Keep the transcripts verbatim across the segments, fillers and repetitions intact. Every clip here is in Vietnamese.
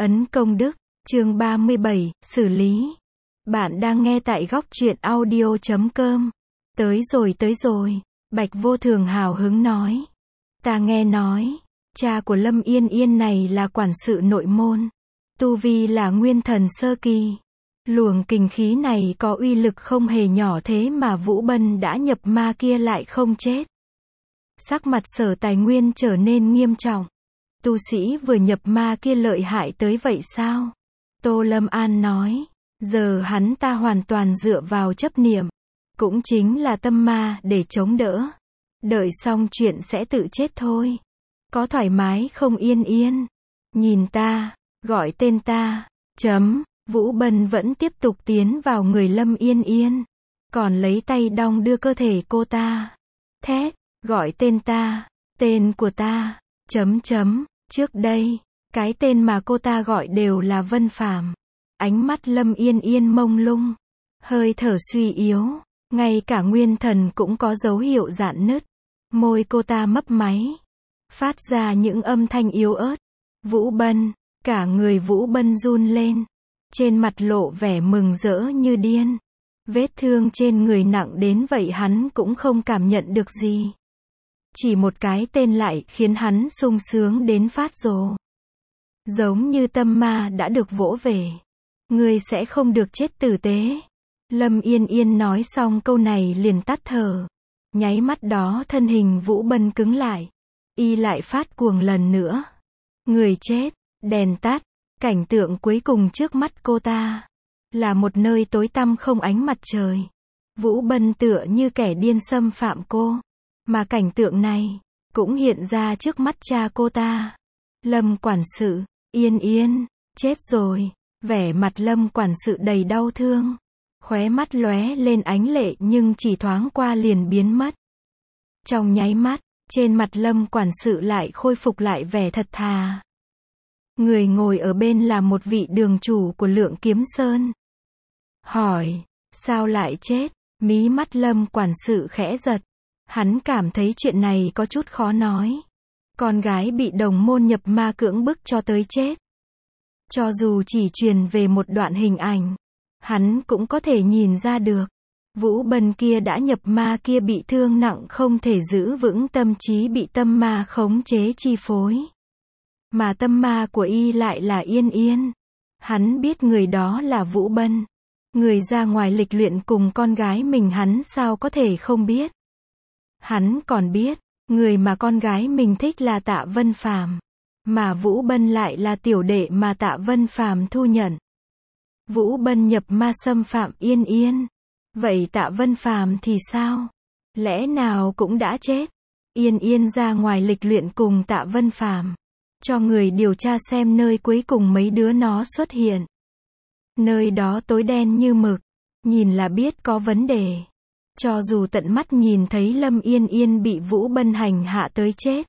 Ấn công đức, chương ba mươi bảy, xử lý. Bạn đang nghe tại góc truyện audio chấm com. Tới rồi tới rồi, Bạch Vô Thường hào hứng nói. Ta nghe nói, cha của Lâm Yên Yên này là quản sự nội môn. Tu vi là nguyên thần sơ kỳ. Luồng kình khí này có uy lực không hề nhỏ, thế mà Vũ Bân đã nhập ma kia lại không chết. Sắc mặt Sở Tài Nguyên trở nên nghiêm trọng. Tu sĩ vừa nhập ma kia lợi hại tới vậy sao? Tô Lâm An nói, giờ hắn ta hoàn toàn dựa vào chấp niệm, cũng chính là tâm ma để chống đỡ. Đợi xong chuyện sẽ tự chết thôi. Có thoải mái không Yên Yên? Nhìn ta, gọi tên ta, chấm. Vũ Bân vẫn tiếp tục tiến vào người Lâm Yên Yên, còn lấy tay đong đưa cơ thể cô ta. Thét, gọi tên ta, tên của ta, chấm chấm. Trước đây, cái tên mà cô ta gọi đều là Vân Phàm. Ánh mắt Lâm Yên Yên mông lung, hơi thở suy yếu, ngay cả nguyên thần cũng có dấu hiệu rạn nứt. Môi cô ta mấp máy, phát ra những âm thanh yếu ớt. Vũ Bân, cả người Vũ Bân run lên, trên mặt lộ vẻ mừng rỡ như điên. Vết thương trên người nặng đến vậy hắn cũng không cảm nhận được gì. Chỉ một cái tên lại khiến hắn sung sướng đến phát rồ. Giống như tâm ma đã được vỗ về. Ngươi sẽ không được chết tử tế. Lâm Yên Yên nói xong câu này liền tắt thở. Nháy mắt đó thân hình Vũ Bân cứng lại. Y lại phát cuồng lần nữa. Người chết, đèn tắt. Cảnh tượng cuối cùng trước mắt cô ta là một nơi tối tăm không ánh mặt trời. Vũ Bân tựa như kẻ điên xâm phạm cô. Mà cảnh tượng này cũng hiện ra trước mắt cha cô ta. Lâm quản sự, Yên Yên, chết rồi. Vẻ mặt Lâm quản sự đầy đau thương. Khóe mắt lóe lên ánh lệ nhưng chỉ thoáng qua liền biến mất. Trong nháy mắt, trên mặt Lâm quản sự lại khôi phục lại vẻ thật thà. Người ngồi ở bên là một vị đường chủ của Lượng Kiếm Sơn. Hỏi, sao lại chết? Mí mắt Lâm quản sự khẽ giật. Hắn cảm thấy chuyện này có chút khó nói. Con gái bị đồng môn nhập ma cưỡng bức cho tới chết. Cho dù chỉ truyền về một đoạn hình ảnh, hắn cũng có thể nhìn ra được. Vũ Bân kia đã nhập ma kia bị thương nặng không thể giữ vững tâm trí, bị tâm ma khống chế chi phối. Mà tâm ma của y lại là Yên Yên. Hắn biết người đó là Vũ Bân. Người ra ngoài lịch luyện cùng con gái mình hắn sao có thể không biết. Hắn còn biết, người mà con gái mình thích là Tạ Vân Phàm, mà Vũ Bân lại là tiểu đệ mà Tạ Vân Phàm thu nhận. Vũ Bân nhập ma xâm phạm Yên Yên. Vậy Tạ Vân Phàm thì sao? Lẽ nào cũng đã chết? Yên Yên ra ngoài lịch luyện cùng Tạ Vân Phàm, cho người điều tra xem nơi cuối cùng mấy đứa nó xuất hiện. Nơi đó tối đen như mực, nhìn là biết có vấn đề. Cho dù tận mắt nhìn thấy Lâm Yên Yên bị Vũ Bân hành hạ tới chết,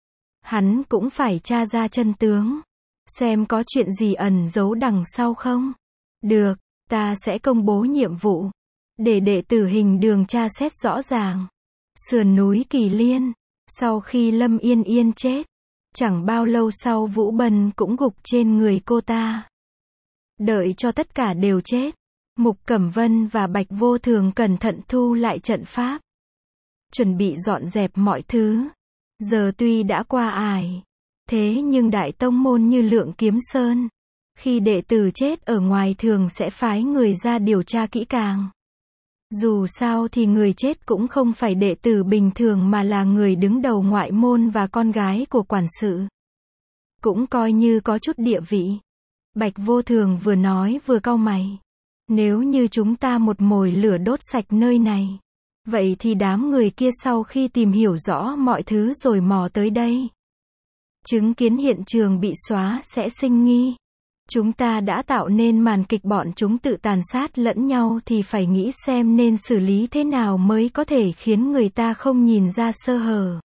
hắn cũng phải tra ra chân tướng, xem có chuyện gì ẩn giấu đằng sau không. Được, ta sẽ công bố nhiệm vụ, để đệ tử Hình Đường tra xét rõ ràng. Sườn núi Kỳ Liên, sau khi Lâm Yên Yên chết, chẳng bao lâu sau Vũ Bân cũng gục trên người cô ta. Đợi cho tất cả đều chết, Mục Cẩm Vân và Bạch Vô Thường cẩn thận thu lại trận pháp, chuẩn bị dọn dẹp mọi thứ. Giờ tuy đã qua ải, thế nhưng đại tông môn như Lượng Kiếm Sơn, khi đệ tử chết ở ngoài thường sẽ phái người ra điều tra kỹ càng. Dù sao thì người chết cũng không phải đệ tử bình thường mà là người đứng đầu ngoại môn và con gái của quản sự. Cũng coi như có chút địa vị. Bạch Vô Thường vừa nói vừa cau mày. Nếu như chúng ta một mồi lửa đốt sạch nơi này, vậy thì đám người kia sau khi tìm hiểu rõ mọi thứ rồi mò tới đây, chứng kiến hiện trường bị xóa sẽ sinh nghi. Chúng ta đã tạo nên màn kịch bọn chúng tự tàn sát lẫn nhau thì phải nghĩ xem nên xử lý thế nào mới có thể khiến người ta không nhìn ra sơ hở.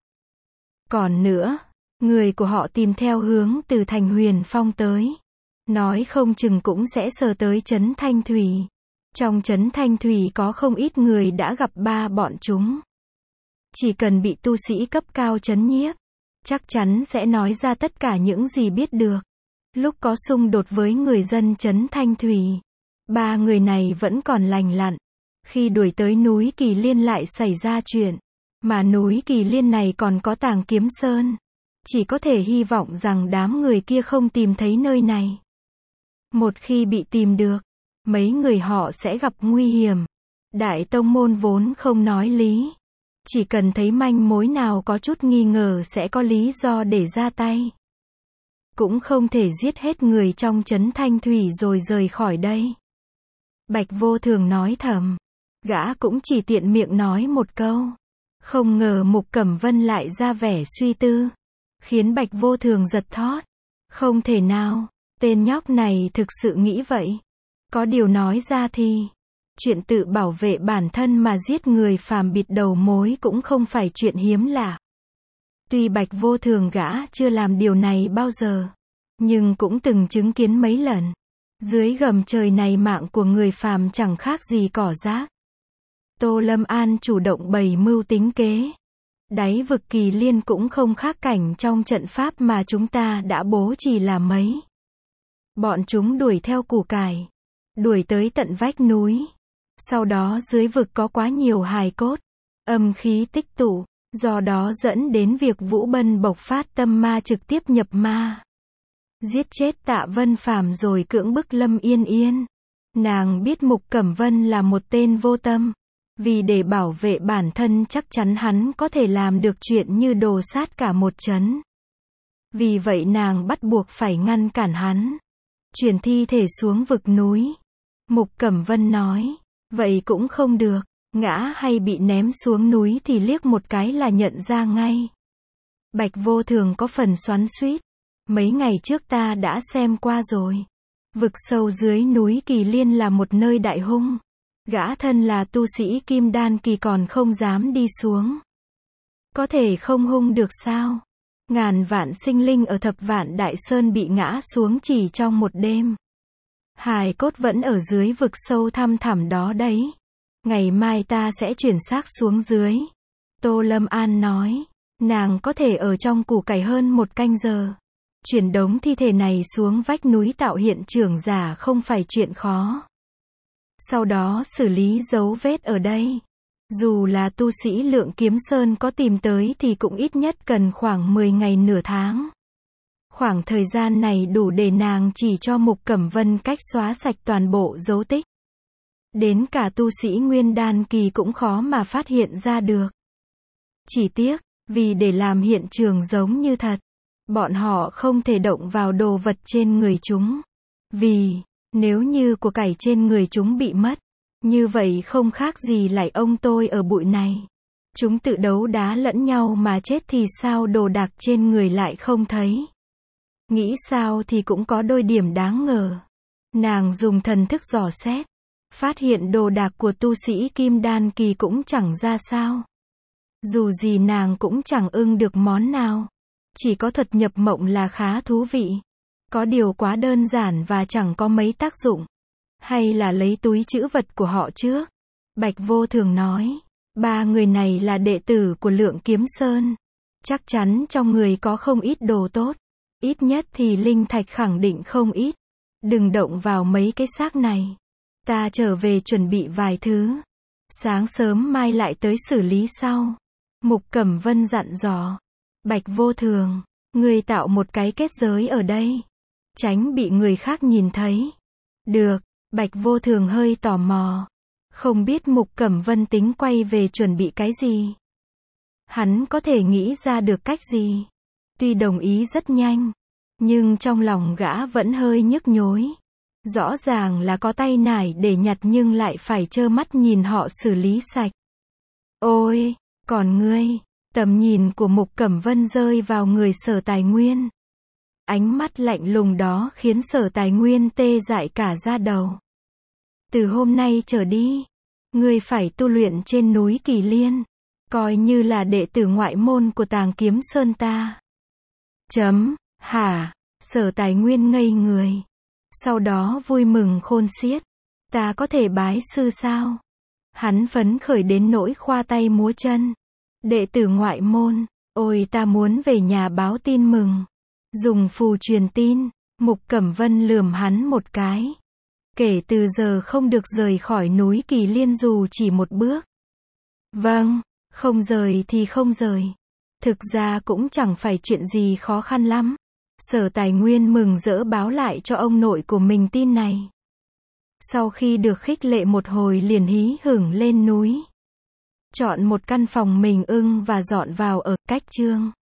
Còn nữa, người của họ tìm theo hướng từ thành Huyền Phong tới, nói không chừng cũng sẽ sờ tới trấn Thanh Thủy. Trong trấn Thanh Thủy có không ít người đã gặp ba bọn chúng. Chỉ cần bị tu sĩ cấp cao trấn nhiếp, chắc chắn sẽ nói ra tất cả những gì biết được. Lúc có xung đột với người dân trấn Thanh Thủy, ba người này vẫn còn lành lặn. Khi đuổi tới núi Kỳ Liên lại xảy ra chuyện. Mà núi Kỳ Liên này còn có Tàng Kiếm Sơn. Chỉ có thể hy vọng rằng đám người kia không tìm thấy nơi này. Một khi bị tìm được, mấy người họ sẽ gặp nguy hiểm. Đại tông môn vốn không nói lý. Chỉ cần thấy manh mối nào có chút nghi ngờ sẽ có lý do để ra tay. Cũng không thể giết hết người trong trấn Thanh Thủy rồi rời khỏi đây. Bạch Vô Thường nói thầm. Gã cũng chỉ tiện miệng nói một câu. Không ngờ Mục Cẩm Vân lại ra vẻ suy tư. Khiến Bạch Vô Thường giật thót. Không thể nào, tên nhóc này thực sự nghĩ vậy. Có điều nói ra thì, chuyện tự bảo vệ bản thân mà giết người phàm bịt đầu mối cũng không phải chuyện hiếm lạ. Tuy Bạch Vô Thường gã chưa làm điều này bao giờ, nhưng cũng từng chứng kiến mấy lần. Dưới gầm trời này mạng của người phàm chẳng khác gì cỏ rác. Tô Lâm An chủ động bày mưu tính kế. Đáy vực Kỳ Liên cũng không khác cảnh trong trận pháp mà chúng ta đã bố trì là mấy. Bọn chúng đuổi theo củ cải, đuổi tới tận vách núi. Sau đó dưới vực có quá nhiều hài cốt, âm khí tích tụ, do đó dẫn đến việc Vũ Bân bộc phát tâm ma trực tiếp nhập ma. Giết chết Tạ Vân Phàm rồi cưỡng bức Lâm Yên Yên. Nàng biết Mục Cẩm Vân là một tên vô tâm. Vì để bảo vệ bản thân chắc chắn hắn có thể làm được chuyện như đồ sát cả một trấn. Vì vậy nàng bắt buộc phải ngăn cản hắn. Chuyển thi thể xuống vực núi. Mục Cẩm Vân nói. Vậy cũng không được. Ngã hay bị ném xuống núi thì liếc một cái là nhận ra ngay. Bạch Vô Thường có phần xoắn xuýt. Mấy ngày trước ta đã xem qua rồi. Vực sâu dưới núi Kỳ Liên là một nơi đại hung. Gã thân là tu sĩ Kim Đan kỳ còn không dám đi xuống. Có thể không hung được sao? Ngàn vạn sinh linh ở Thập Vạn Đại Sơn bị ngã xuống chỉ trong một đêm. Hài cốt vẫn ở dưới vực sâu thăm thẳm đó đấy. Ngày mai ta sẽ chuyển xác xuống dưới. Tô Lâm An nói. Nàng có thể ở trong củ cải hơn một canh giờ. Chuyển đống thi thể này xuống vách núi tạo hiện trường giả không phải chuyện khó. Sau đó xử lý dấu vết ở đây. Dù là tu sĩ Lượng Kiếm Sơn có tìm tới thì cũng ít nhất cần khoảng mười ngày nửa tháng. Khoảng thời gian này đủ để nàng chỉ cho Mục Cẩm Vân cách xóa sạch toàn bộ dấu tích. Đến cả tu sĩ Nguyên Đan kỳ cũng khó mà phát hiện ra được. Chỉ tiếc, vì để làm hiện trường giống như thật, bọn họ không thể động vào đồ vật trên người chúng. Vì, nếu như của cải trên người chúng bị mất, như vậy không khác gì lại ông tôi ở bụi này. Chúng tự đấu đá lẫn nhau mà chết thì sao đồ đạc trên người lại không thấy. Nghĩ sao thì cũng có đôi điểm đáng ngờ. Nàng dùng thần thức dò xét, phát hiện đồ đạc của tu sĩ Kim Đan kỳ cũng chẳng ra sao. Dù gì nàng cũng chẳng ưng được món nào. Chỉ có thuật nhập mộng là khá thú vị. Có điều quá đơn giản và chẳng có mấy tác dụng. Hay là lấy túi trữ vật của họ trước? Bạch Vô Thường nói. Ba người này là đệ tử của Lượng Kiếm Sơn. Chắc chắn trong người có không ít đồ tốt. Ít nhất thì linh thạch khẳng định không ít. Đừng động vào mấy cái xác này. Ta trở về chuẩn bị vài thứ. Sáng sớm mai lại tới xử lý sau. Mục Cẩm Vân dặn dò. Bạch Vô Thường, ngươi tạo một cái kết giới ở đây. Tránh bị người khác nhìn thấy. Được, Bạch Vô Thường hơi tò mò. Không biết Mục Cẩm Vân tính quay về chuẩn bị cái gì. Hắn có thể nghĩ ra được cách gì. Tuy đồng ý rất nhanh, nhưng trong lòng gã vẫn hơi nhức nhối. Rõ ràng là có tay nải để nhặt nhưng lại phải trơ mắt nhìn họ xử lý sạch. Ôi, còn ngươi, tầm nhìn của Mục Cẩm Vân rơi vào người Sở Tài Nguyên. Ánh mắt lạnh lùng đó khiến Sở Tài Nguyên tê dại cả da đầu. Từ hôm nay trở đi, ngươi phải tu luyện trên núi Kỳ Liên, coi như là đệ tử ngoại môn của Tàng Kiếm Sơn ta. Chấm, hả, Sở Tài Nguyên ngây người. Sau đó vui mừng khôn xiết. Ta có thể bái sư sao? Hắn phấn khởi đến nỗi khoa tay múa chân. Đệ tử ngoại môn, ôi ta muốn về nhà báo tin mừng. Dùng phù truyền tin. Mục Cẩm Vân lườm hắn một cái. Kể từ giờ không được rời khỏi núi Kỳ Liên dù chỉ một bước. Vâng, không rời thì không rời. Thực ra cũng chẳng phải chuyện gì khó khăn lắm. Sở Tài Nguyên mừng rỡ báo lại cho ông nội của mình tin này. Sau khi được khích lệ một hồi liền hí hửng lên núi. Chọn một căn phòng mình ưng và dọn vào ở, cách Trương